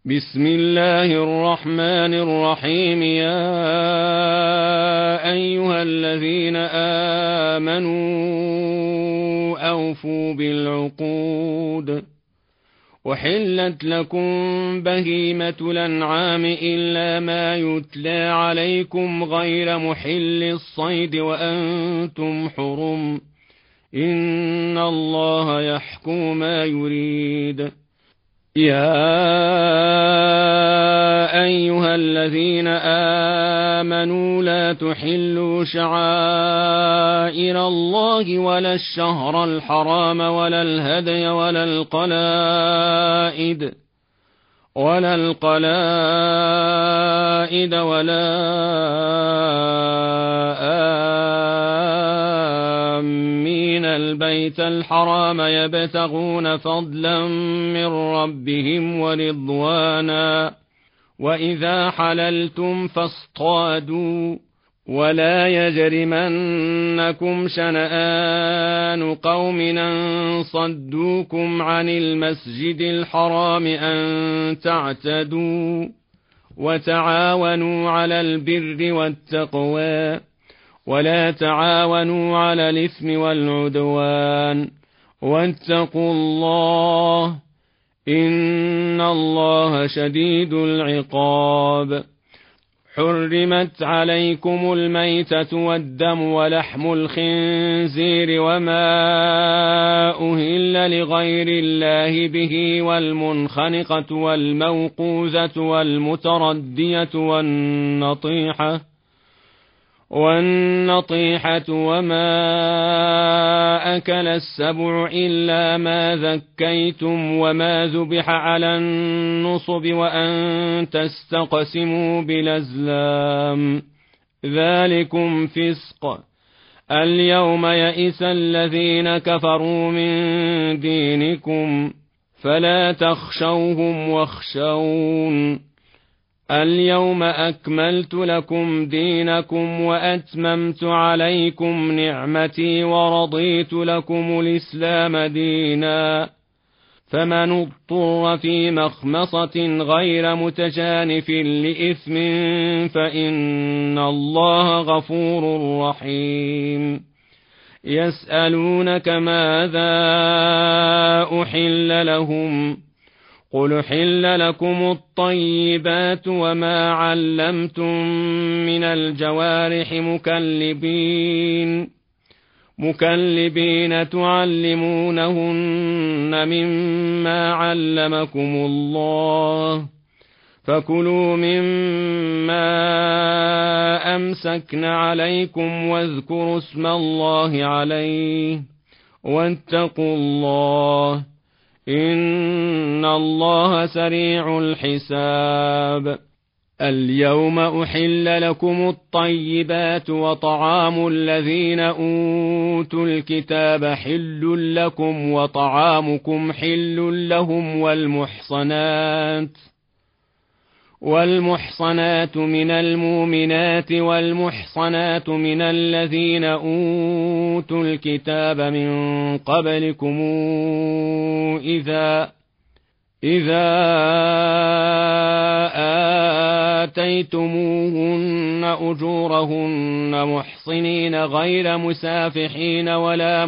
بسم الله الرحمن الرحيم. يا أيها الذين آمنوا أوفوا بالعقود. وحلت لكم بهيمة الأنعام إلا ما يتلى عليكم غير محل الصيد وأنتم حرم، إن الله يحكم ما يريد. يا أيها الذين آمنوا لا تحلوا شعائر الله ولا الشهر الحرام ولا الهدي ولا القلائد ولا آمين البيت الحرام يبتغون فضلا من ربهم ورضوانا، وإذا حللتم فاصطادوا، ولا يجرمنكم شنآن قوم أن صدوكم عن المسجد الحرام أن تعتدوا، وتعاونوا على البر والتقوى، ولا تعاونوا على الإثم والعدوان، واتقوا الله إن الله شديد العقاب. حرمت عليكم الميتة والدم ولحم الخنزير وما أهل لغير الله به، والمنخنقة والموقوذة والمتردية والنطيحة وما أكل السبع إلا ما ذكيتم وما ذبح على النصب وأن تستقسموا بالأزلام، ذلكم فسق. اليوم يئس الذين كفروا من دينكم فلا تخشوهم واخشون. اليوم أكملت لكم دينكم وأتممت عليكم نعمتي ورضيت لكم الإسلام دينا، فمن اضطر في مخمصة غير متجانف لإثم فإن الله غفور رحيم. يسألونك ماذا أحل لهم، قل حل لكم الطيبات وما علمتم من الجوارح مكلبين تعلمونهن مما علمكم الله، فكلوا مما أمسكن عليكم واذكروا اسم الله عليه، واتقوا الله إن الله سريع الحساب. اليوم أحل لكم الطيبات وطعام الذين أوتوا الكتاب حل لكم وطعامكم حل لهم، والمحصنات من المؤمنات والمحصنات من الذين أوتوا الكتاب من قبلكم إذا آتيتموهن أجورهن محصنين غير مسافحين ولا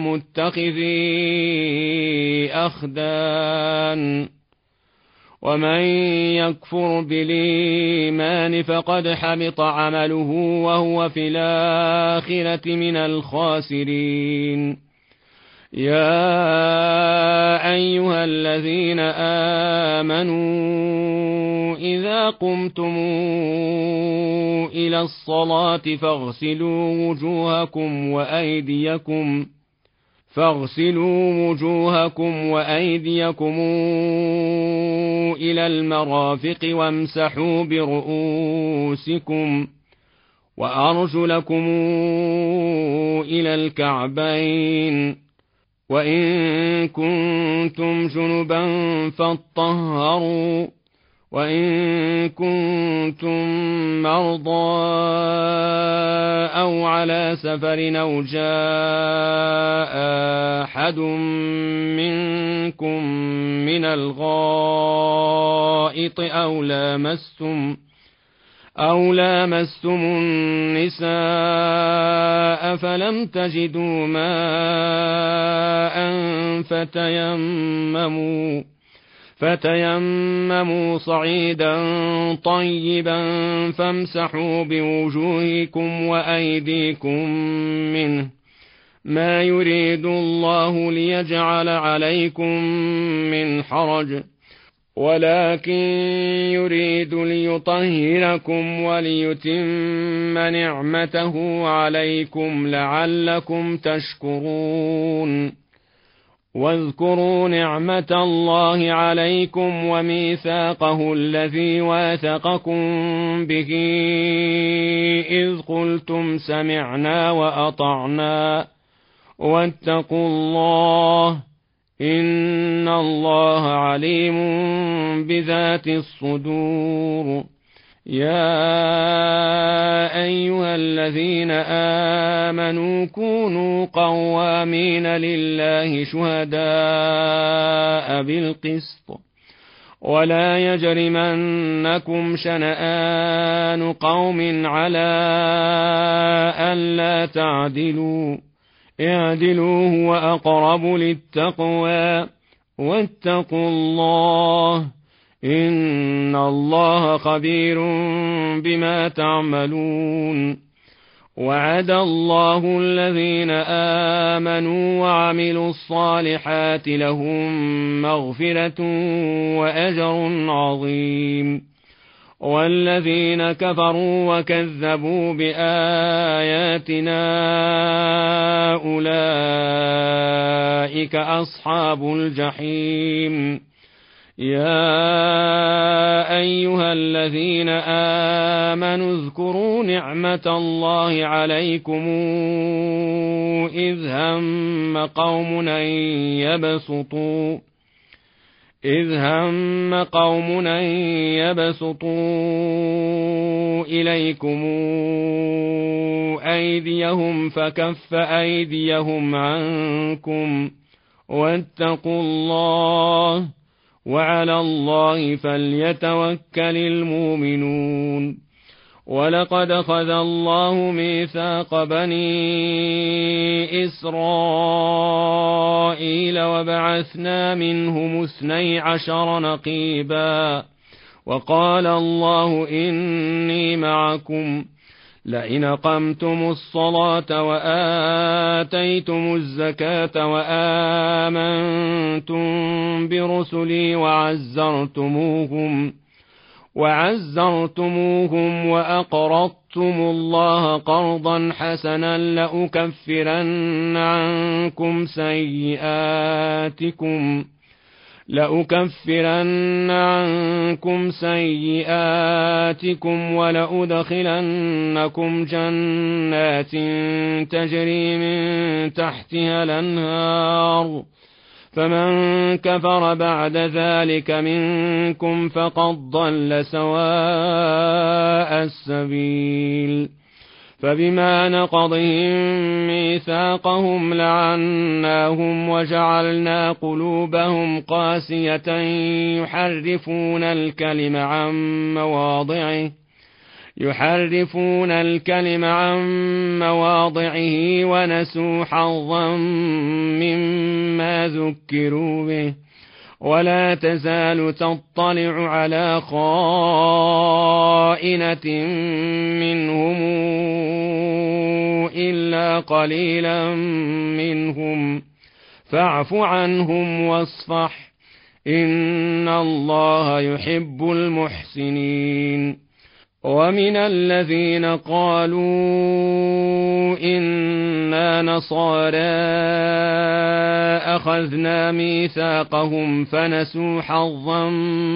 متخذي أخدان، ومن يكفر بالإيمان فقد حبط عمله وهو في الآخرة من الخاسرين. يا أيها الذين آمنوا إذا قمتم إلى الصلاة فاغسلوا وجوهكم وأيديكم إلى المرافق وامسحوا برؤوسكم وأرجلكم إلى الكعبين، وإن كنتم جنبا فاطهروا، وإن كنتم مرضى أو على سفر أو جاء أحد منكم من الغائط أو لامستم النساء فلم تجدوا ماء فتيمموا صعيدا طيبا فامسحوا بوجوهكم وأيديكم منه، ما يريد الله ليجعل عليكم من حرج، ولكن يريد ليطهركم وليتم نعمته عليكم لعلكم تشكرون. واذكروا نعمة الله عليكم وميثاقه الذي واثقكم به إذ قلتم سمعنا وأطعنا واتقوا الله إن الله عليم بذات الصدور. يا أيها الذين آمنوا كونوا قوامين لله شهداء بالقسط، ولا يجرمنكم شنآن قوم على ألا تعدلوا، اعدلوا هو أقرب للتقوى، واتقوا الله إن الله خبير بما تعملون. وعد الله الذين آمنوا وعملوا الصالحات لهم مغفرة وأجر عظيم، والذين كفروا وكذبوا بآياتنا أولئك أصحاب الجحيم. يا أيها الذين آمنوا اذكروا نعمة الله عليكم إذ هم قوم أن يبسطوا إليكم أيديهم فكف أيديهم عنكم، واتقوا الله وعلى الله فليتوكل المؤمنون. ولقد أخذ الله ميثاق بني إسرائيل وبعثنا منهم 12 نقيبا، وقال الله إني معكم لئن أقمتم الصلاة وآتيتم الزكاة وآمنتم برسلي وعزرتموهم وأقرضتم الله قرضا حسنا لأكفرن عنكم سيئاتكم ولأدخلنكم جنات تجري من تحتها الأنهار، فمن كفر بعد ذلك منكم فقد ضل سواء السبيل. فبما نقضهم ميثاقهم لعناهم وجعلنا قلوبهم قاسية يحرفون الكلم عن مواضعه ونسوا حظا مما ذكروا به، ولا تزال تطلع على خائنة منهم إلا قليلا منهم، فاعف عنهم واصفح إن الله يحب المحسنين. ومن الذين قالوا إنا نصارى أخذنا ميثاقهم فنسوا حظا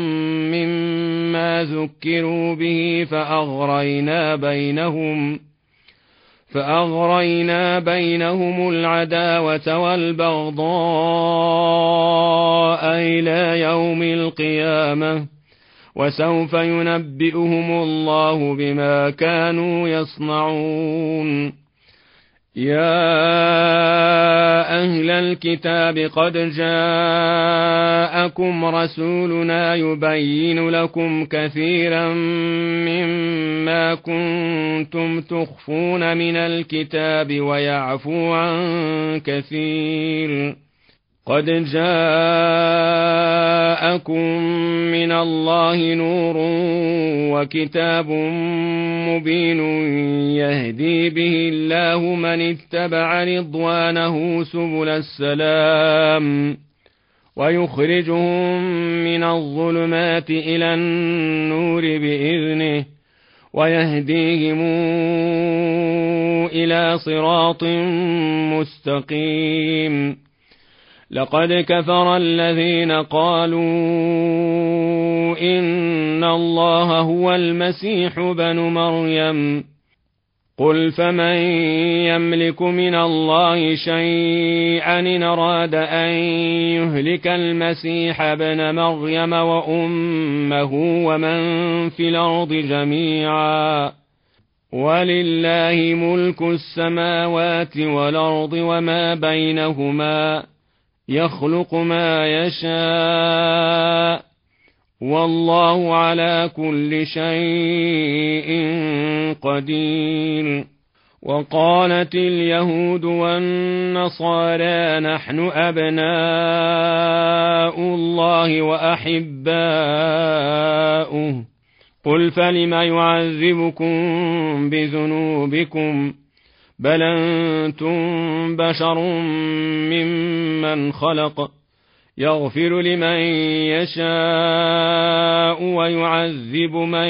مما ذكروا به فأغرينا بينهم العداوة والبغضاء إلى يوم القيامة، وسوف ينبئهم الله بما كانوا يصنعون. يا أهل الكتاب قد جاءكم رسولنا يبين لكم كثيرا مما كنتم تخفون من الكتاب ويعفو عن كثير. قد جاءكم من الله نور وكتاب مبين يهدي به الله من اتبع رضوانه سبل السلام ويخرجهم من الظلمات إلى النور بإذنه ويهديهم إلى صراط مستقيم. لقد كفر الذين قالوا إن الله هو المسيح ابن مريم قل فمن يملك من الله شيئا إن أراد أن يهلك المسيح ابن مريم وأمه ومن في الأرض جميعا ولله ملك السماوات والأرض وما بينهما يخلق ما يشاء والله على كل شيء قدير. وقالت اليهود والنصارى نحن أبناء الله وأحباؤه قل فلم يعذبكم بذنوبكم بل أنتم بشر ممن خلق يغفر لمن يشاء ويعذب من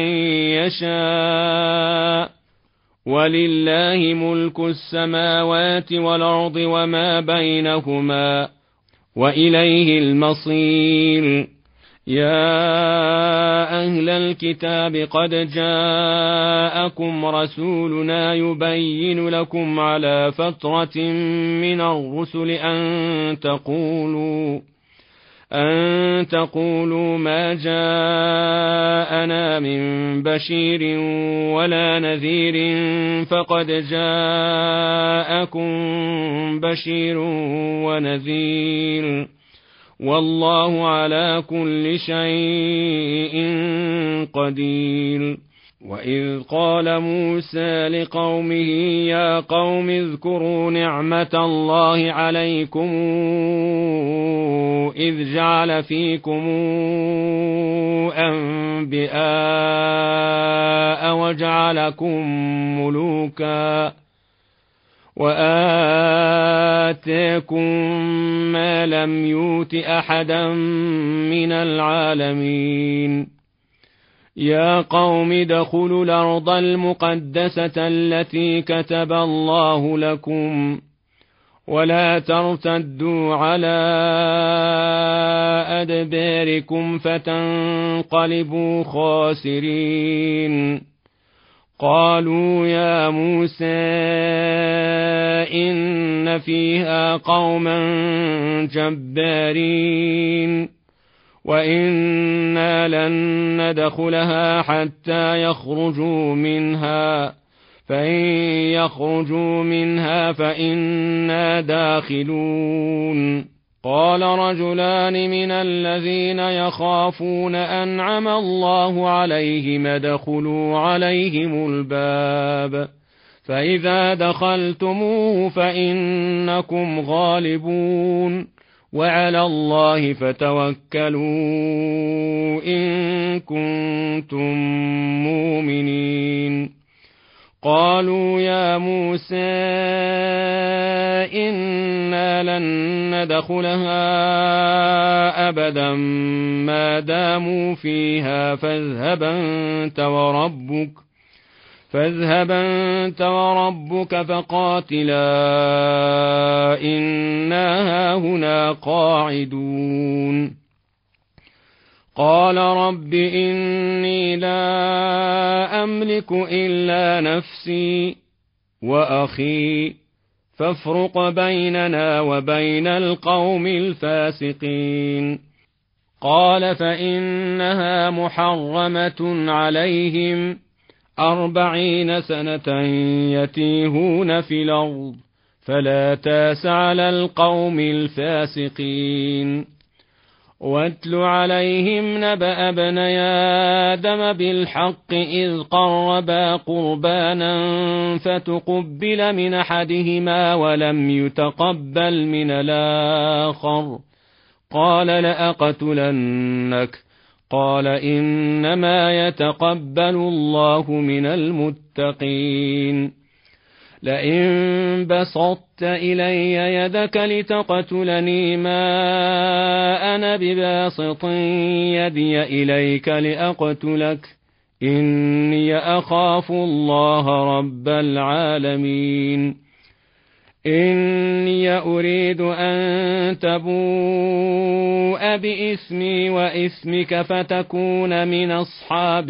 يشاء ولله ملك السماوات والأرض وما بينهما وإليه المصير. يا أهل الكتاب قد جاءكم رسولنا يبين لكم على فترة من الرسل أن تقولوا ما جاءنا من بشير ولا نذير فقد جاءكم بشير ونذير والله على كل شيء قدير. وإذ قال موسى لقومه يا قوم اذكروا نعمة الله عليكم إذ جعل فيكم أنبياء وجعلكم ملوكا وآتاكم ما لم يؤت أحدا من العالمين. يا قوم ادخلوا الأرض المقدسة التي كتب الله لكم ولا ترتدوا على أدباركم فتنقلبوا خاسرين. قالوا يا موسى إن فيها قوما جبارين وإنا لن ندخلها حتى يخرجوا منها فإن يخرجوا منها فإنا داخلون. قال رجلان من الذين يخافون أنعم الله عليهم ادخلوا عليهم الباب فإذا دخلتموه فإنكم غالبون وعلى الله فتوكلوا إن كنتم مؤمنين. قالوا يا موسى إنا لن ندخلها أبدا ما داموا فيها فاذهب أنت وربك فقاتلا إنا هاهنا قاعدون. قال رب إني لا أملك إلا نفسي وأخي فافرق بيننا وبين القوم الفاسقين. قال فإنها محرمة عليهم 40 سنة يتيهون في الأرض فلا تاس على القوم الفاسقين واتل عليهم نبأ ابني آدم بالحق إذ قربا قربانا فتقبل من أحدهما ولم يتقبل من الآخر قال لأقتلنك قال إنما يتقبل الله من المتقين لئن بسطت إلي يدك لتقتلني ما أنا بباسط يدي إليك لأقتلك إني أخاف الله رب العالمين إني أريد أن تبوء بإثمي وإثمك فتكون من أصحاب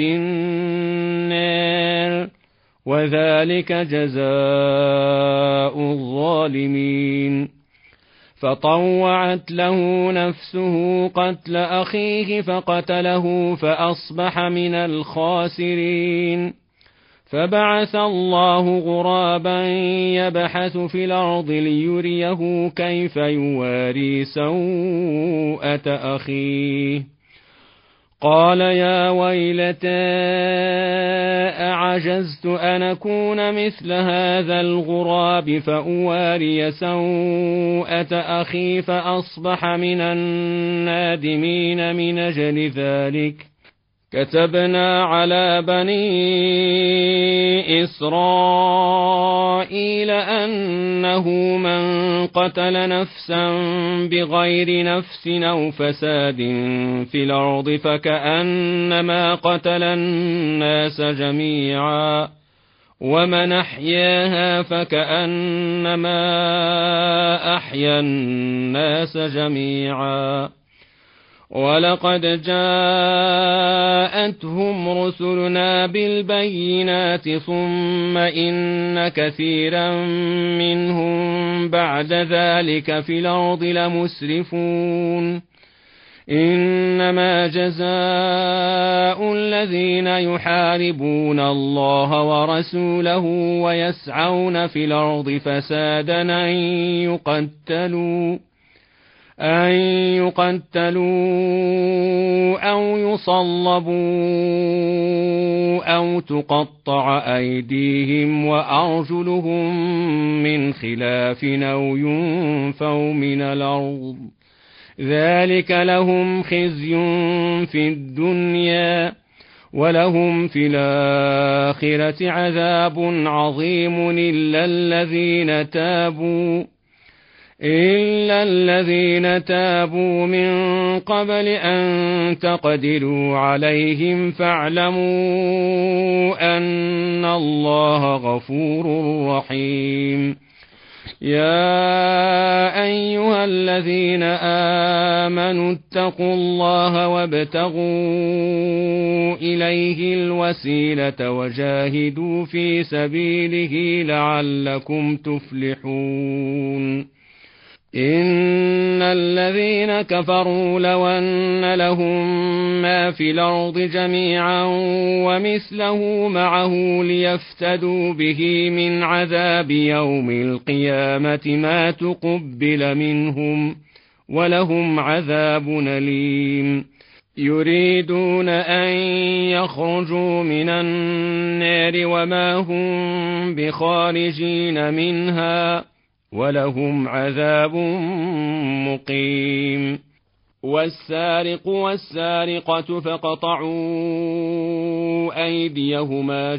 النار وذلك جزاء الظالمين فطوعت له نفسه قتل أخيه فقتله فأصبح من الخاسرين فبعث الله غرابا يبحث في الأرض ليريه كيف يواري سوءة أخيه قال يا ويلتى أعجزت أن أكون مثل هذا الغراب فأواري سوءة أخي فأصبح من النادمين من أجل ذلك كتبنا على بني إسرائيل أنه من قتل نفسا بغير نفس أو فساد في الأرض فكأنما قتل الناس جميعا ومن أحياها فكأنما أحيا الناس جميعا ولقد جاءتهم رسلنا بالبينات ثم إن كثيرا منهم بعد ذلك في الأرض لمسرفون إنما جزاء الذين يحاربون الله ورسوله ويسعون في الأرض فسادا أن يقتلوا أو يصلبوا أو تقطع أيديهم وأرجلهم من خلاف أو ينفوا من الأرض ذلك لهم خزي في الدنيا ولهم في الآخرة عذاب عظيم إلا الذين تابوا من قبل أن تقدروا عليهم فاعلموا أن الله غفور رحيم يا أيها الذين آمنوا اتقوا الله وابتغوا إليه الوسيلة وجاهدوا في سبيله لعلكم تفلحون إن الذين كفروا لو أن لهم ما في الأرض جميعا ومثله معه ليفتدوا به من عذاب يوم القيامة ما تقبل منهم ولهم عذاب أليم يريدون أن يخرجوا من النار وما هم بخارجين منها ولهم عذاب مقيم والسارق والسارقة فاقطعوا أيديهما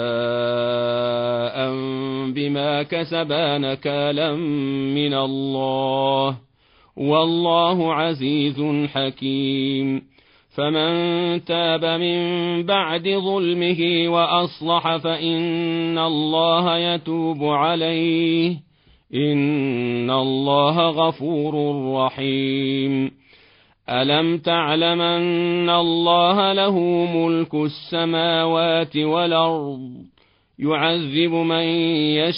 جزاء بما كسبا نكالا من الله والله عزيز حكيم فمن تاب من بعد ظلمه وأصلح فإن الله يتوب عليه إن الله غفور رحيم ألم تعلم أن الله له ملك السماوات والأرض يعذب من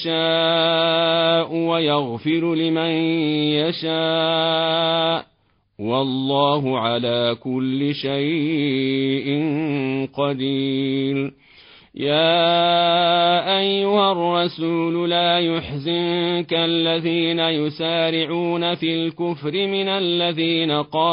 يشاء ويغفر لمن يشاء والله على كل شيء قدير. يا أيها الرسول لا يحزنك الذين يسارعون في الكفر من الذين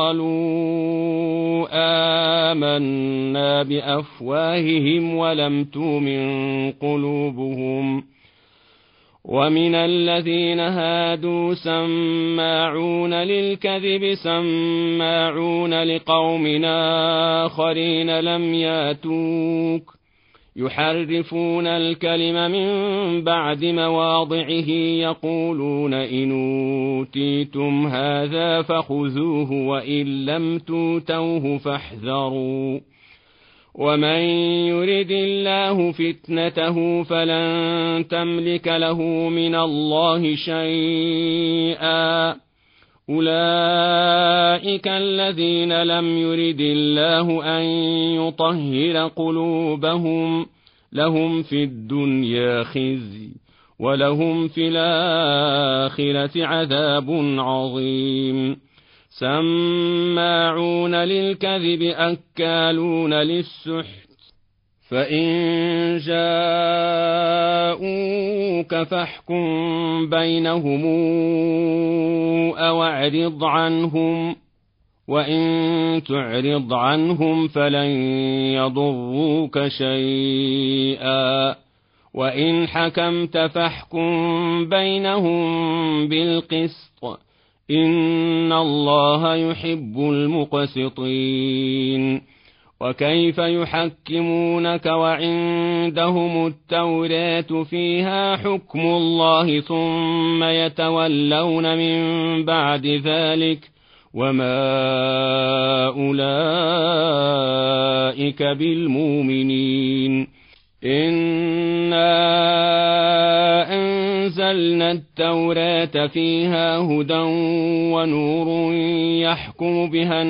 قالوا آمنا بأفواههم ولم تؤمن قلوبهم، ومن الذين هادوا سماعون للكذب سماعون لقوم آخرين لم ياتوك يحرفون الكلم من بعد مواضعه يقولون إن أوتيتم هذا فخذوه وإن لم توتوه فاحذروا، ومن يرد الله فتنته فلن تملك له من الله شيئا. أولئك الذين لم يرد الله أن يطهر قلوبهم لهم في الدنيا خزي ولهم في الآخرة عذاب عظيم. سماعون للكذب أكالون للسحت، فإن جاءوك فاحكم بينهم أو اعرض عنهم، وإن تعرض عنهم فلن يضروك شيئا، وإن حكمت فاحكم بينهم بالقسط، إن الله يحب المقسطين. وكيف يحكمونك وعندهم التوراة فيها حكم الله ثم يتولون من بعد ذلك وما أولئك بالمؤمنين. إنا أنزلنا التوراة فيها هدى ونور يحكم بها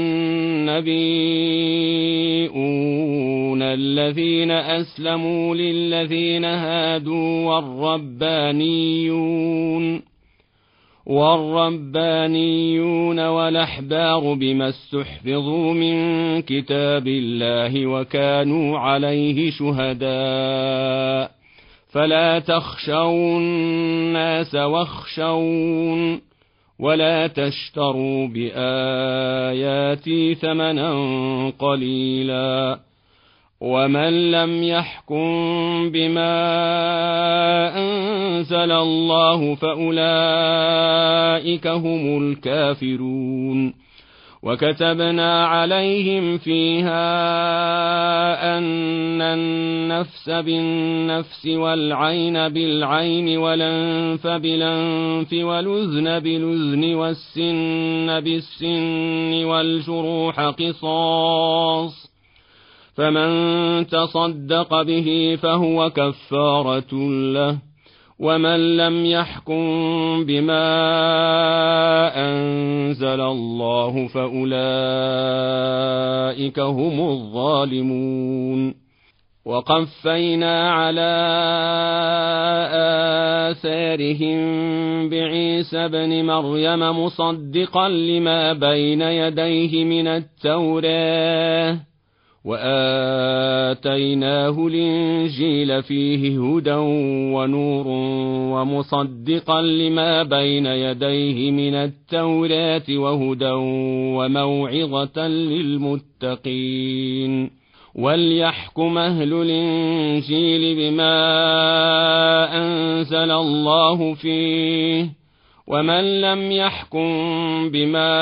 النبيون الذين أسلموا للذين هادوا والربانيون والأحبار بما استحفظوا من كتاب الله وكانوا عليه شهداء، فلا تخشوا الناس واخشون ولا تشتروا بآياتي ثمنا قليلا، ومن لم يحكم بما أنزل الله فأولئك هم الكافرون. وكتبنا عليهم فيها أن النفس بالنفس والعين بالعين والأنف بالأنف والأذن بالأذن والسن بالسن والجروح قصاص، فمن تصدق به فهو كفارة له، ومن لم يحكم بما أنزل الله فأولئك هم الظالمون. وقفينا على آثارهم بعيسى بن مريم مصدقا لما بين يديه من التوراة، وآتيناه الإنجيل فيه هدى ونور ومصدقا لما بين يديه من التوراة وهدى وموعظة للمتقين. وليحكم أهل الإنجيل بما أنزل الله فيه، ومن لم يحكم بما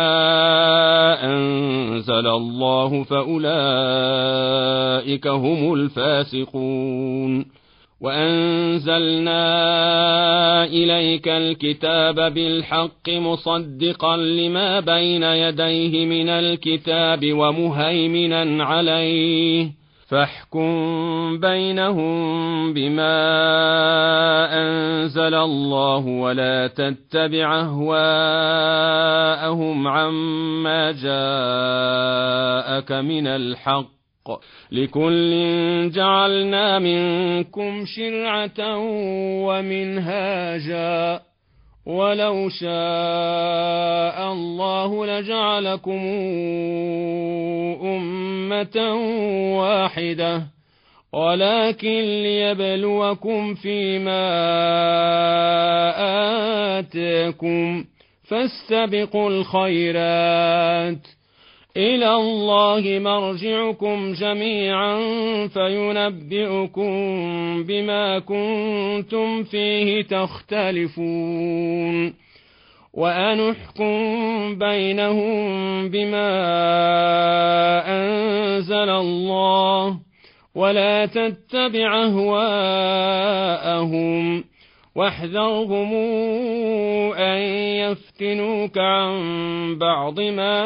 أنزل الله فأولئك هم الفاسقون. وأنزلنا إليك الكتاب بالحق مصدقا لما بين يديه من الكتاب ومهيمنا عليه، فاحكم بينهم بما أنزل الله ولا تتبع أهواءهم عما جاءك من الحق، لكل جعلنا منكم شرعة ومنهاجا ولو شاء الله لجعلكم أمة واحدة ولكن ليبلوكم فيما آتاكم فاستبقوا الخيرات إلى الله مرجعكم جميعا فينبئكم بما كنتم فيه تختلفون وأنحكم بينهم بما أنزل الله ولا تتبع أهواءهم واحذرهم أن يفتنوك عن بعض ما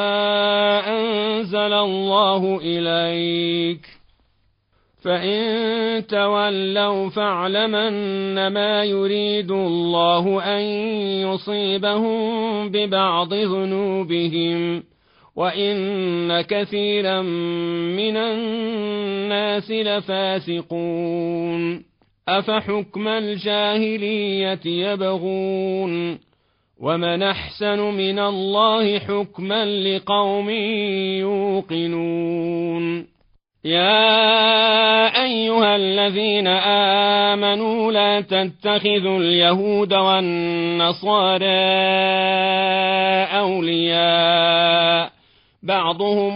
أنزل الله إليك فإن تولوا فاعلم أنما يريد الله أن يصيبهم ببعض ذنوبهم وإن كثيرا من الناس لفاسقون أفحكم الجاهلية يبغون ومن أحسن من الله حكما لقوم يوقنون يا أيها الذين آمنوا لا تتخذوا اليهود والنصارى أولياء بعضهم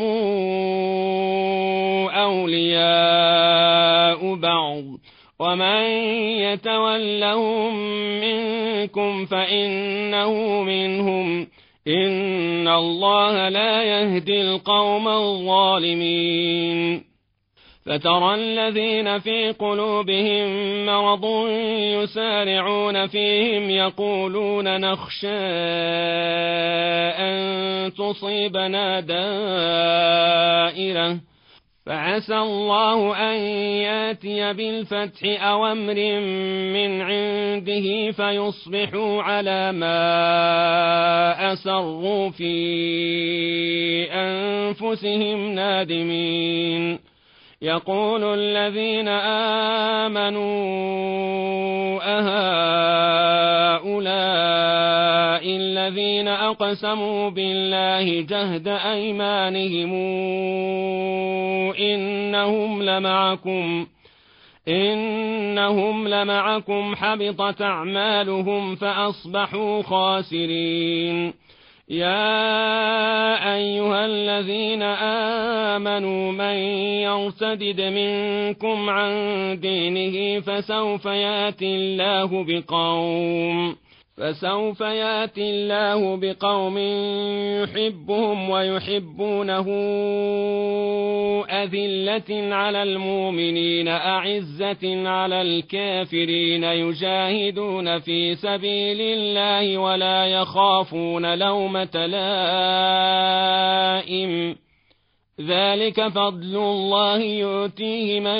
أولياء بعض ومن يتولهم منكم فإنه منهم إن الله لا يهدي القوم الظالمين فترى الذين في قلوبهم مرض يسارعون فيهم يقولون نخشى أن تصيبنا دائرة فعسى الله أن ياتي بالفتح أو أمر من عنده فيصبحوا على ما أسروا في أنفسهم نادمين يقول الذين آمنوا أهؤلاء الذين أقسموا بالله جهد أيمانهم إنهم لمعكم حبطت أعمالهم فأصبحوا خاسرين يا أيها الذين آمنوا من يرتد منكم عن دينه فسوف يأتي الله بقوم يحبهم ويحبونه أذلة على المؤمنين أعزة على الكافرين يجاهدون في سبيل الله ولا يخافون لومة لائم ذلك فضل الله يؤتيه من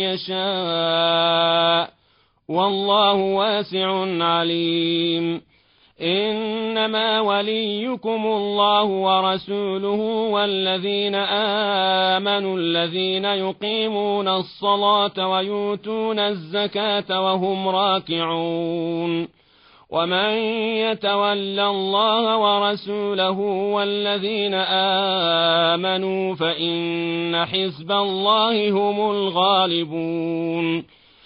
يشاء والله واسع عليم إنما وليكم الله ورسوله والذين آمنوا الذين يقيمون الصلاة ويؤتون الزكاة وهم راكعون ومن يتول الله ورسوله والذين آمنوا فإن حزب الله هم الغالبون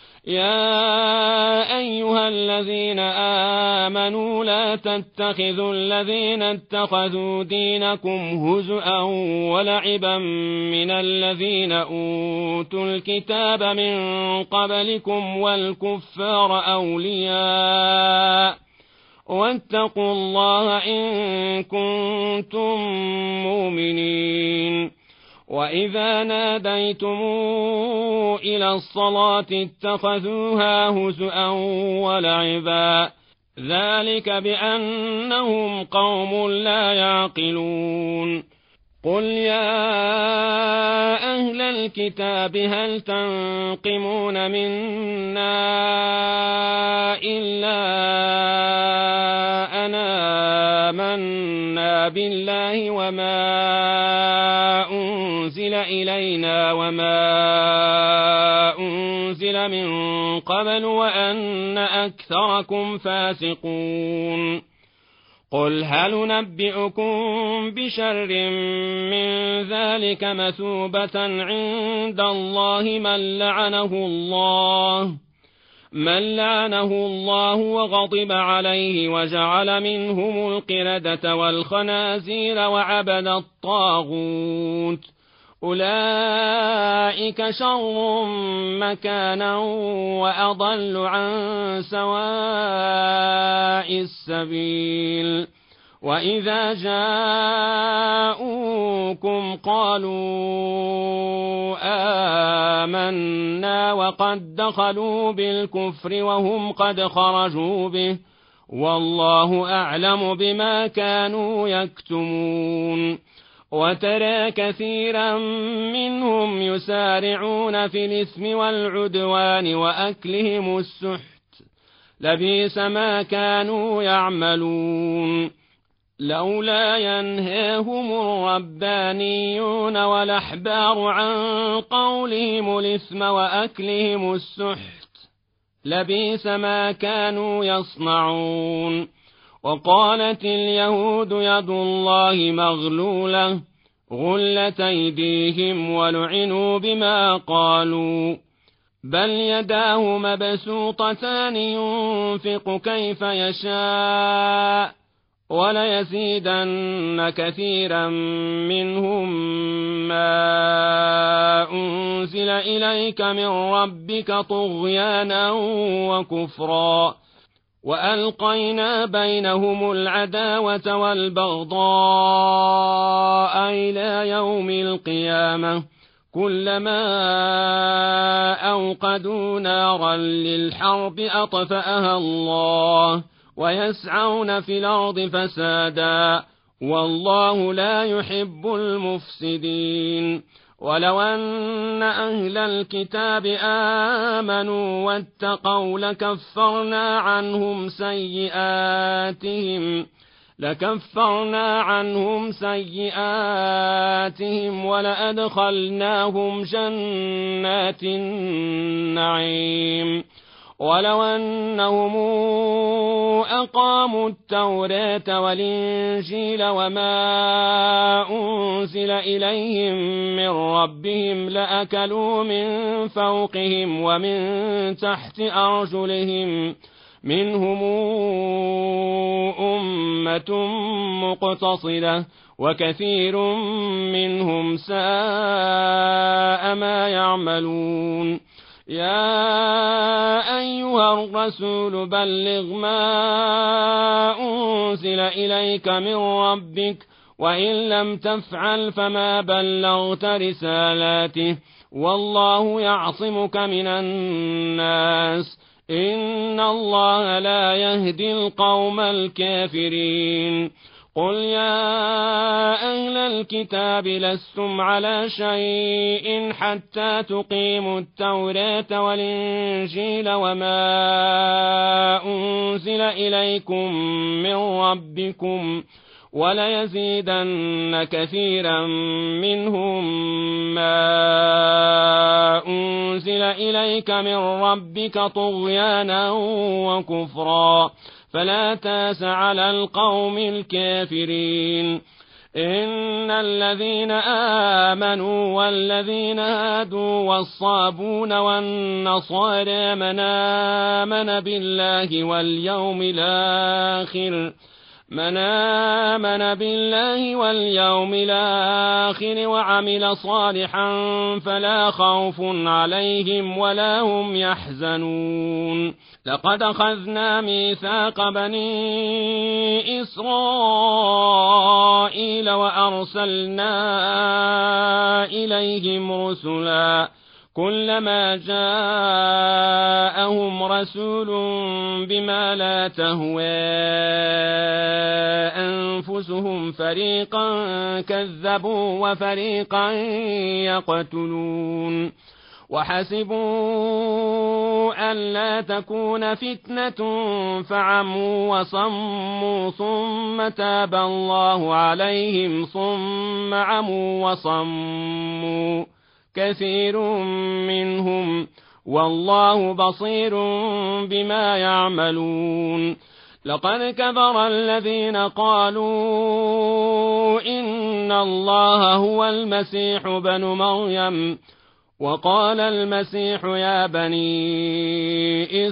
يا أيها الذين آمنوا لا تتخذوا الذين اتخذوا دينكم هزءا ولعبا من الذين أوتوا الكتاب من قبلكم والكفار أولياء واتقوا الله إن كنتم مؤمنين وإذا ناديتم إلى الصلاة اتخذوها هزءا ولعبا ذلك بأنهم قوم لا يعقلون قل يا أهل الكتاب هل تنقمون منا إلا أنا آمنا بالله وما أنزل إلينا وما أنزل أنزل من قبل وأن أكثركم فاسقون قل هل ننبئكم بشر من ذلك مثوبة عند الله من لعنه الله وغضب عليه وجعل منهم القردة والخنازير وعبد الطاغوت أولئك شر مكانا وأضل عن سواء السبيل وإذا جاءوكم قالوا آمنا وقد دخلوا بالكفر وهم قد خرجوا به والله أعلم بما كانوا يكتمون وترى كثيرا منهم يسارعون في الإثم والعدوان وأكلهم السحت لبئس ما كانوا يعملون لولا ينهاهم الربانيون والأحبار عن قولهم الإثم وأكلهم السحت لبئس ما كانوا يصنعون وقالت اليهود يد الله مغلولة غلت أيديهم ولعنوا بما قالوا بل يداه مبسوطتان ينفق كيف يشاء وليزيدن كثيرا منهم ما أنزل إليك من ربك طغيانا وكفرا وألقينا بينهم العداوة والبغضاء إلى يوم القيامة كلما أوقدوا نارا للحرب أطفأها الله ويسعون في الأرض فسادا والله لا يحب المفسدين ولو أن أهل الكتاب آمنوا واتقوا لكفرنا عنهم سيئاتهم ولأدخلناهم جنات النعيم ولو أنهم أقاموا التوراة والإنجيل وما أنزل إليهم من ربهم لأكلوا من فوقهم ومن تحت أرجلهم منهم أمة مقتصدة وكثير منهم ساء ما يعملون يا أيها الرسول بلغ ما أنزل إليك من ربك وإن لم تفعل فما بلغت رسالاته والله يعصمك من الناس إن الله لا يهدي القوم الكافرين قل يا أهل الكتاب لستم على شيء حتى تقيموا التوراة والإنجيل وما أنزل إليكم من ربكم وليزيدن كثيرا منهم ما أنزل إليك من ربك طغيانا وكفرا فلا تاس على القوم الكافرين إن الذين آمنوا والذين هادوا والصابون والنصارى من آمن بالله واليوم الآخر وعمل صالحا فلا خوف عليهم ولا هم يحزنون لقد أخذنا ميثاق بني إسرائيل وأرسلنا إليهم رسلا كلما جاءهم رسول بما لا تهوى أنفسهم فريقا كذبوا وفريقا يقتلون وحسبوا ألا تكون فتنة فعموا وصموا ثم تاب الله عليهم ثم عموا وصموا كثير منهم والله بصير بما يعملون لقد كفر الذين قالوا إن الله هو المسيح بن مريم وقال المسيح يا بني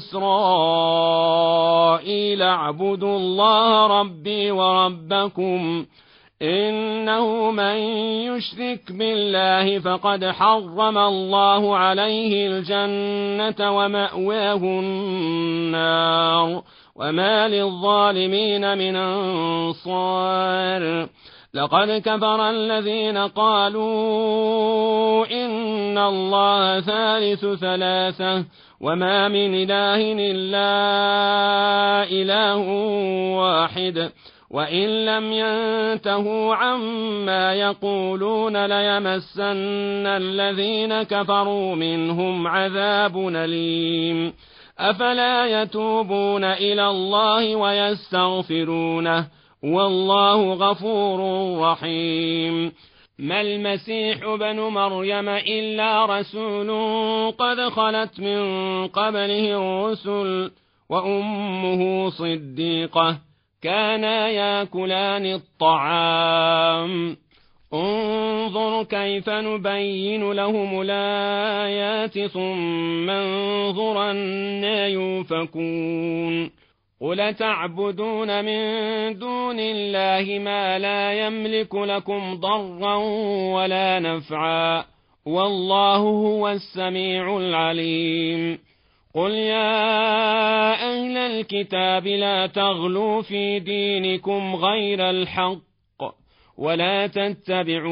إسرائيل اعبدوا الله ربي وربكم إنه من يشرك بالله فقد حرم الله عليه الجنة ومأواه النار وما للظالمين من أنصار لقد كفر الذين قالوا إن الله ثالث ثلاثة وما من إله إلا إله واحد وإن لم ينتهوا عما يقولون ليمسن الذين كفروا منهم عذاب أليم أفلا يتوبون إلى الله ويستغفرونه والله غفور رحيم ما المسيح بن مريم إلا رسول قد خلت من قبله الرسل وأمه صديقة كانا ياكلان الطعام انظر كيف نبين لهم الآيات ثم انظر أنى يؤفكون قل تعبدون من دون الله ما لا يملك لكم ضرا ولا نفعا والله هو السميع العليم قل يا أهل الكتاب لا تغلوا في دينكم غير الحق ولا تتبعوا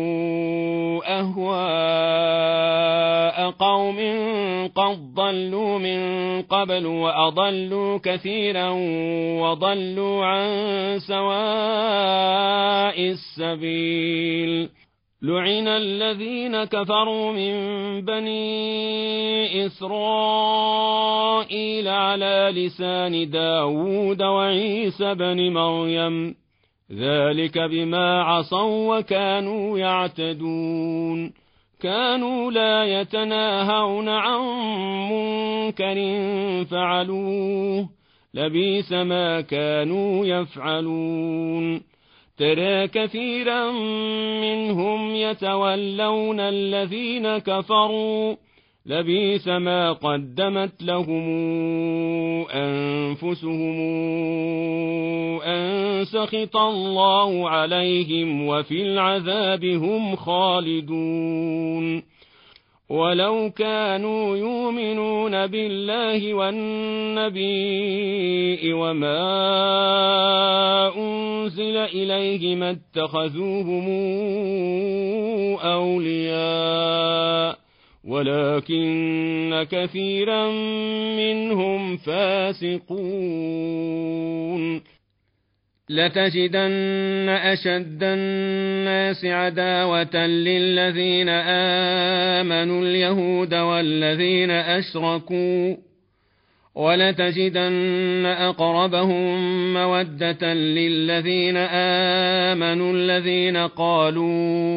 أهواء قوم قد ضلوا من قبل وأضلوا كثيرا وضلوا عن سواء السبيل لعن الذين كفروا من بني إسرائيل على لسان داود وعيسى بن مريم ذلك بما عصوا وكانوا يعتدون كانوا لا يتناهون عن منكر فعلوه لبئس ما كانوا يفعلون ترى كثيرا منهم يتولون الذين كفروا لبئس ما قدمت لهم أنفسهم أن سخط الله عليهم وفي العذاب هم خالدون ولو كانوا يؤمنون بالله والنبي وما أنزل إليه ما اتخذوهم أولياء ولكن كثيرا منهم فاسقون لتجدن أشد الناس عداوة للذين آمنوا اليهود والذين أشركوا ولتجدن أقربهم مودة للذين آمنوا الذين قالوا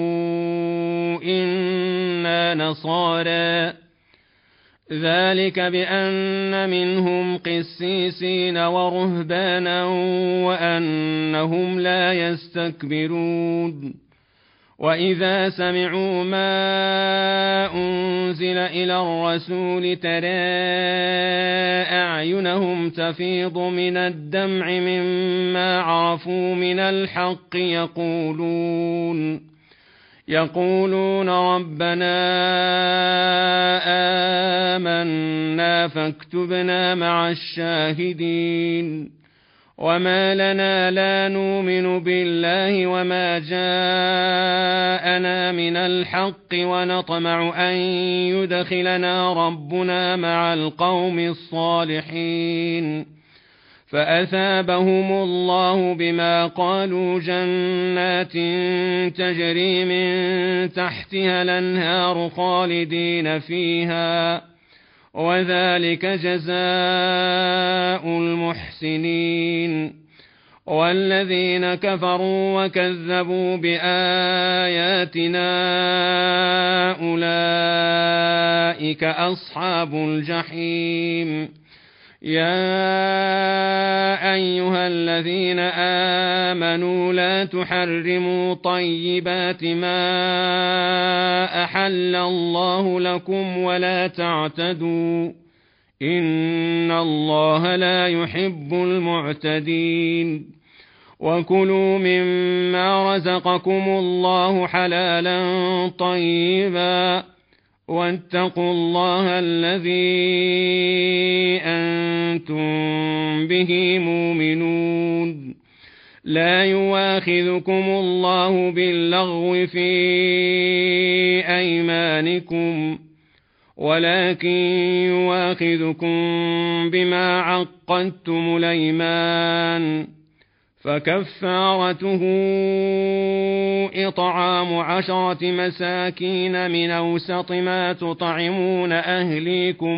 إنا نصارى ذلك بأن منهم قسيسين ورهبانا وأنهم لا يستكبرون وإذا سمعوا ما أنزل إلى الرسول ترى أعينهم تفيض من الدمع مما عرفوا من الحق يقولون ربنا آمنا فاكتبنا مع الشاهدين وما لنا لا نؤمن بالله وما جاءنا من الحق ونطمع أن يدخلنا ربنا مع القوم الصالحين فأثابهم الله بما قالوا جنات تجري من تحتها الأنهار خالدين فيها وذلك جزاء المحسنين والذين كفروا وكذبوا بآياتنا أولئك أصحاب الجحيم يا أيها الذين آمنوا لا تحرموا طيبات ما أحل الله لكم ولا تعتدوا إن الله لا يحب المعتدين وكلوا مما رزقكم الله حلالا طيبا واتقوا الله الذي أنتم به مؤمنون لا يواخذكم الله باللغو في أيمانكم ولكن يواخذكم بما عقدتم الأيمان فكفارته إطعام 10 مساكين من أوسط ما تطعمون أهليكم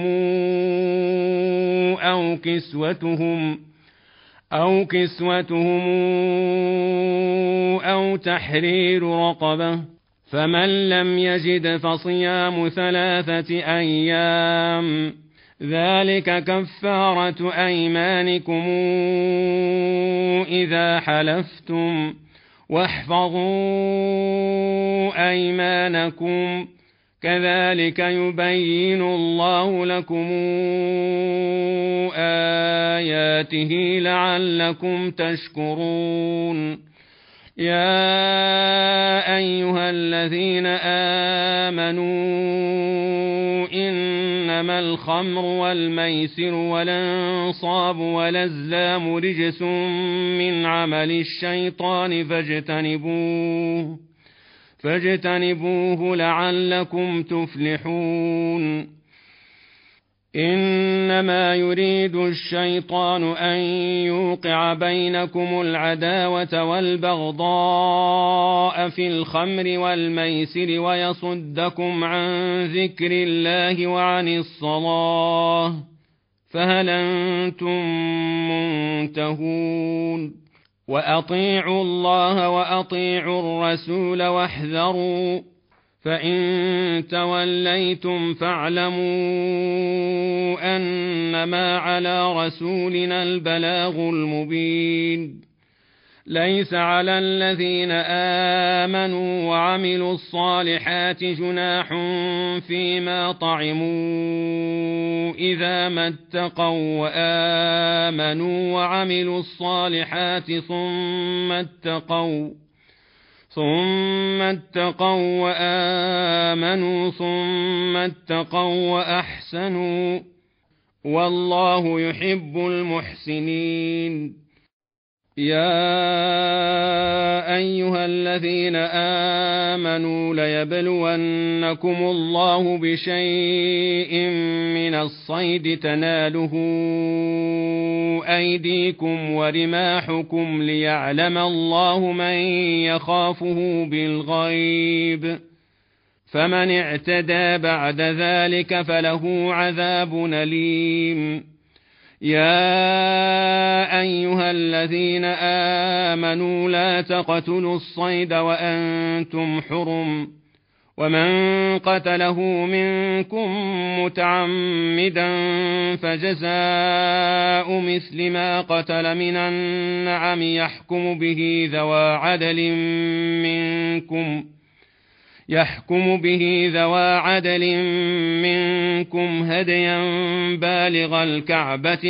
أو كسوتهم أو تحرير رقبة فمن لم يجد فصيام 3 أيام ذلك كفارة أيمانكم إذا حلفتم واحفظوا أيمانكم كذلك يبين الله لكم آياته لعلكم تشكرون يا أيها الذين آمنوا إنما الخمر والميسر والأنصاب والأزلام رجس من عمل الشيطان فاجتنبوه لعلكم تفلحون إنما يريد الشيطان أن يوقع بينكم العداوة والبغضاء في الخمر والميسر ويصدكم عن ذكر الله وعن الصلاة فهل أنتم منتهون وأطيعوا الله وأطيعوا الرسول واحذروا فإن توليتم فاعلموا أنما على رسولنا البلاغ المبين ليس على الذين آمنوا وعملوا الصالحات جناح فيما طعموا إذا ما اتقوا وآمنوا وعملوا الصالحات ثم اتقوا وآمنوا ثم اتقوا وأحسنوا والله يحب المحسنين يا أيها الذين آمنوا ليبلونكم الله بشيء من الصيد تناله أيديكم ورماحكم ليعلم الله من يخافه بالغيب فمن اعتدى بعد ذلك فله عذاب أليم يا أيها الذين آمنوا لا تقتلوا الصيد وأنتم حرم ومن قتله منكم متعمدا فجزاء مثل ما قتل من النعم يحكم به ذوى عدل منكم هديا بالغ الكعبة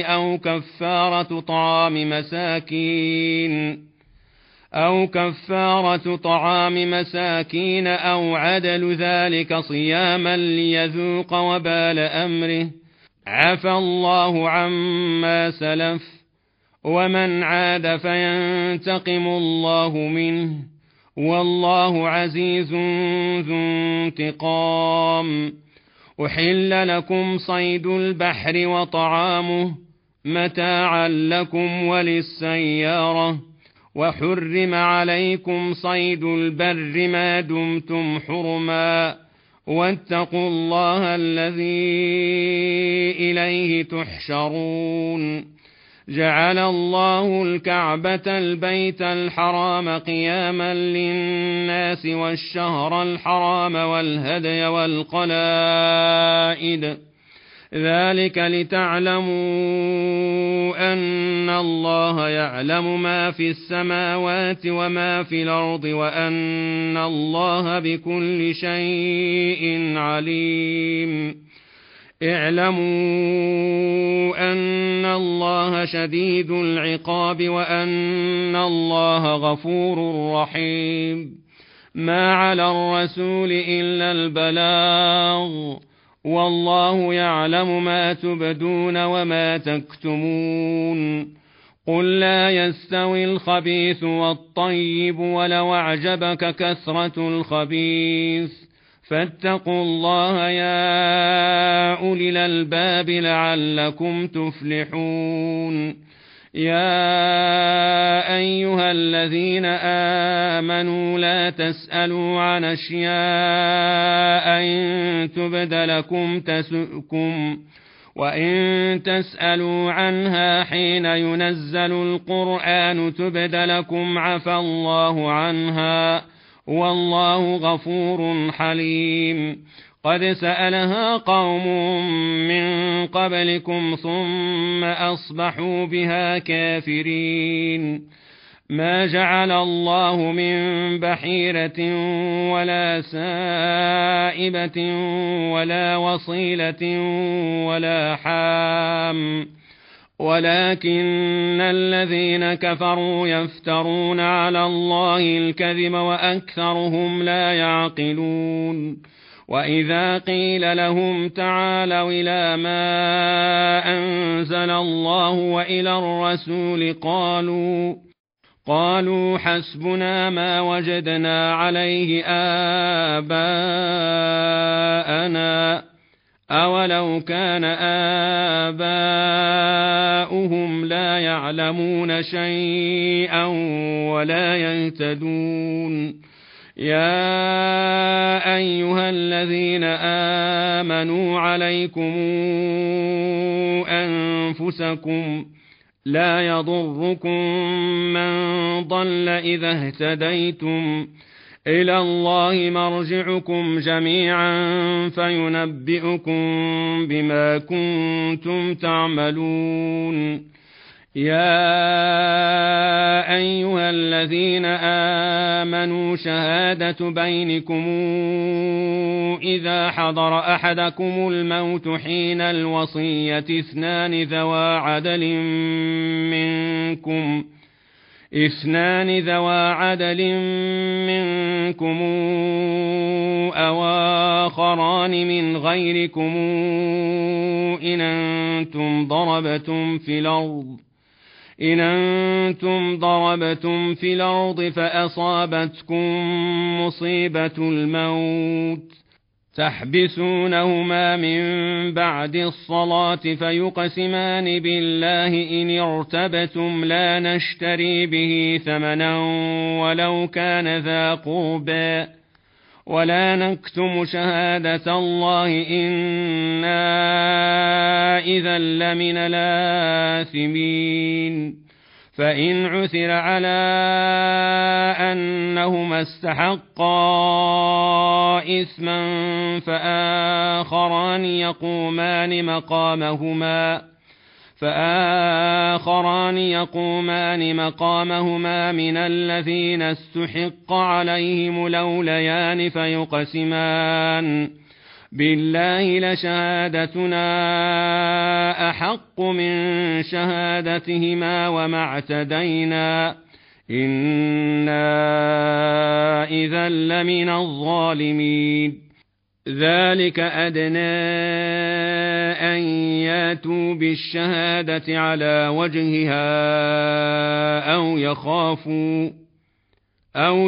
أو كفارة طعام مساكين أو عدل ذلك صياما ليذوق وبال أمره عفى الله عما سلف ومن عاد فينتقم الله منه والله عزيز ذو انتقام أحل لكم صيد البحر وطعامه متاعا لكم وللسيارة وحرم عليكم صيد البر ما دمتم حرما واتقوا الله الذي إليه تحشرون جعل الله الكعبة البيت الحرام قياما للناس والشهر الحرام والهدي والقلائد حميد. ذلك لتعلموا أن الله يعلم ما في السماوات وما في الأرض وأن الله بكل شيء عليم. اعلموا أن الله شديد العقاب وأن الله غفور رحيم. ما على الرسول إلا البلاغ، والله يعلم ما تبدون وما تكتمون. قل لا يستوي الخبيث والطيب ولو أعجبك كثرة الخبيث، فاتقوا الله يا أولي الألباب لعلكم تفلحون. يا أيها الذين آمنوا لا تسألوا عن أشياء إن تبد لكم تسؤكم، وإن تسألوا عنها حين ينزل القرآن تبد لكم عفى الله عنها، والله غفور حليم. قد سألها قوم من قبلكم ثم أصبحوا بها كافرين. ما جعل الله من بحيرة ولا سائبة ولا وصيلة ولا حام، ولكن الذين كفروا يفترون على الله الكذب وأكثرهم لا يعقلون. وإذا قيل لهم تعالوا إلى ما أنزل الله وإلى الرسول قالوا حسبنا ما وجدنا عليه آباءنا أولو كان آباؤهم لا يعلمون شيئا ولا يهتدون. يا أيها الذين آمنوا عليكم أنفسكم لا يضركم من ضل إذا اهتديتم، إلى الله مرجعكم جميعا فينبئكم بما كنتم تعملون. يا أيها الذين آمنوا شهادة بينكم إذا حضر أحدكم الموت حين الوصية اثنان ذوا عدل منكم أو آخران من غيركم إن أنتم ضربتم في الأرض فأصابتكم مصيبة الموت تحبسونهما من بعد الصلاة فيقسمان بالله إن ارتبتم لا نشتري به ثمنا ولو كان ذا قربى، ولا نكتم شهادة الله إنا إذا لمن الآثمين. فإن عثر على أنهما استحقا إثما فآخران يقومان مقامهما من الذين استحق عليهم الأوليان فيقسمان بالله لشهادتنا أحق من شهادتهما وما اعتدينا إنا إذا لمن الظالمين. ذلك أدنى أن ياتوا بالشهادة على وجهها أو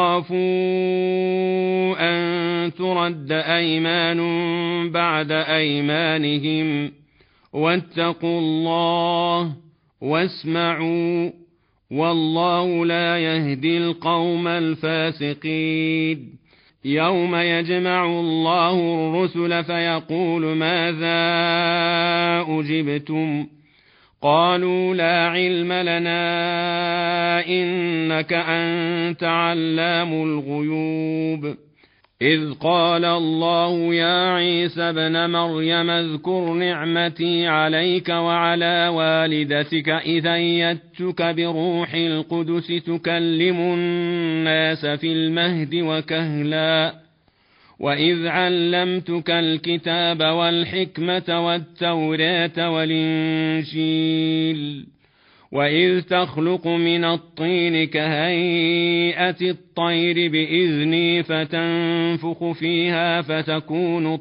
يخافوا أن ترد أيمان بعد أيمانهم، واتقوا الله واسمعوا والله لا يهدي القوم الفاسقين. يوم يجمع الله الرسل فيقول ماذا أجبتم؟ قالوا لا علم لنا إنك أنت علام الغيوب. إذ قال الله يا عيسى ابن مريم اذكر نعمتي عليك وعلى والدتك إذ أيدتك بروح القدس تكلم الناس في المهد وكهلا وإذ علمتك الكتاب والحكمة والتوراة والإنجيل وإذ تخلق من الطين كهيئة الطير بإذني فتنفخ فيها فتكون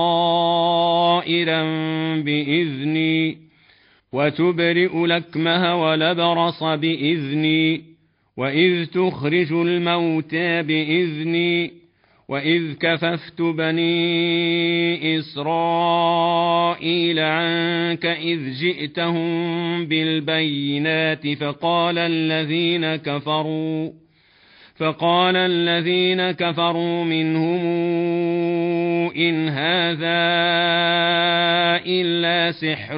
طائرا بإذني وتبرئ الأكمه والأبرص بإذني وإذ تخرج الموتى بإذني وإذ كففت بني إسرائيل عنك إذ جئتهم بالبينات فقال الذين كفروا منهم إن هذا إلا سحر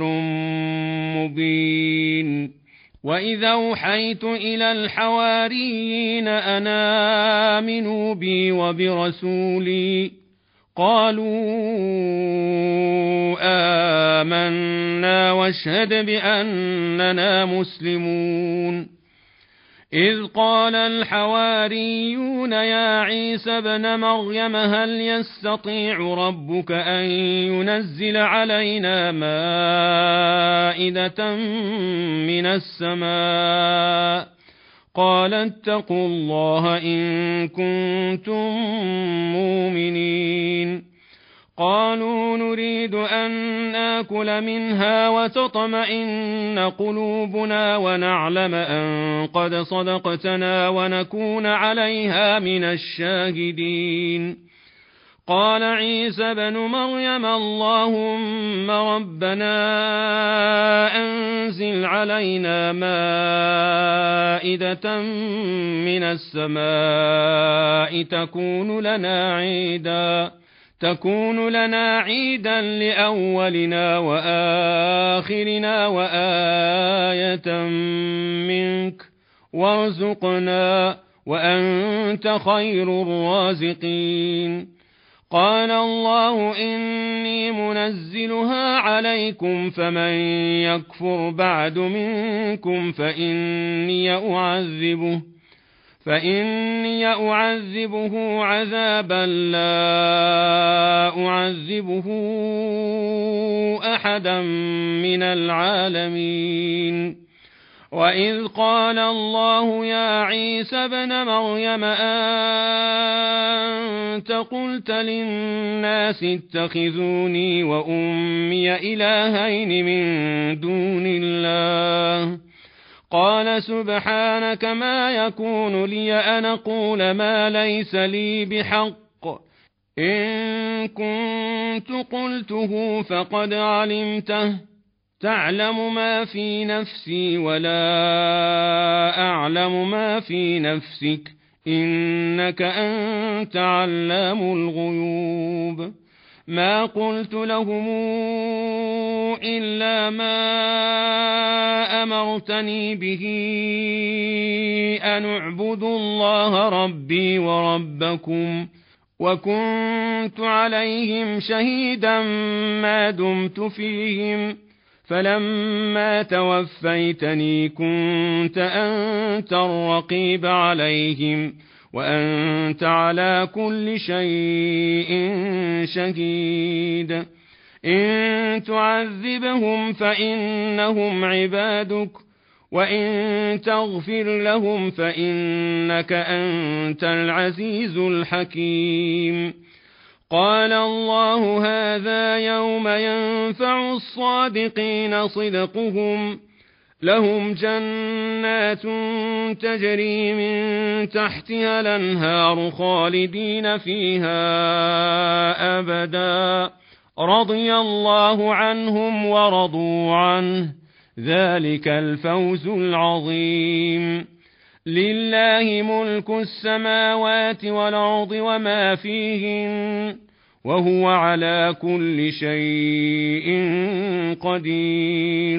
مبين وإذا أوحيت إلى الحواريين أن آمنوا بي وبرسولي قالوا آمنا واشهد بأننا مسلمون إذ قال الحواريون يا عيسى ابن مريم هل يستطيع ربك أن ينزل علينا مائدة من السماء قال اتقوا الله إن كنتم مؤمنين قالوا نريد أن نأكل منها وتطمئن قلوبنا ونعلم أن قد صدقتنا ونكون عليها من الشاهدين قال عيسى بن مريم اللهم ربنا أنزل علينا مائدة من السماء تكون لنا عيدا لأولنا وآخرنا وآية منك وارزقنا وأنت خير الرازقين قال الله إني منزلها عليكم فمن يكفر بعد منكم فإني أعذبه عذابا لا أعذبه أحدا من العالمين وإذ قال الله يا عيسى ابن مريم أنت قلت للناس اتخذوني وأمي إلهين من دون الله قال سبحانك ما يكون لي أن أقول ما ليس لي بحق إن كنت قلته فقد علمته تعلم ما في نفسي ولا أعلم ما في نفسك إنك أنت علام الغيوب ما قلت لهم إلا ما أمرتني به أن اعبدوا الله ربي وربكم وكنت عليهم شهيدا ما دمت فيهم فلما توفيتني كنت أنت الرقيب عليهم وأنت على كل شيء شهيد إن تعذبهم فإنهم عبادك وإن تغفر لهم فإنك أنت العزيز الحكيم قال الله هذا يوم ينفع الصادقين صدقهم لهم جنات تجري من تحتها الأنهار خالدين فيها أبدا رضي الله عنهم ورضوا عنه ذلك الفوز العظيم لله ملك السماوات والأرض وما فيهن وهو على كل شيء قدير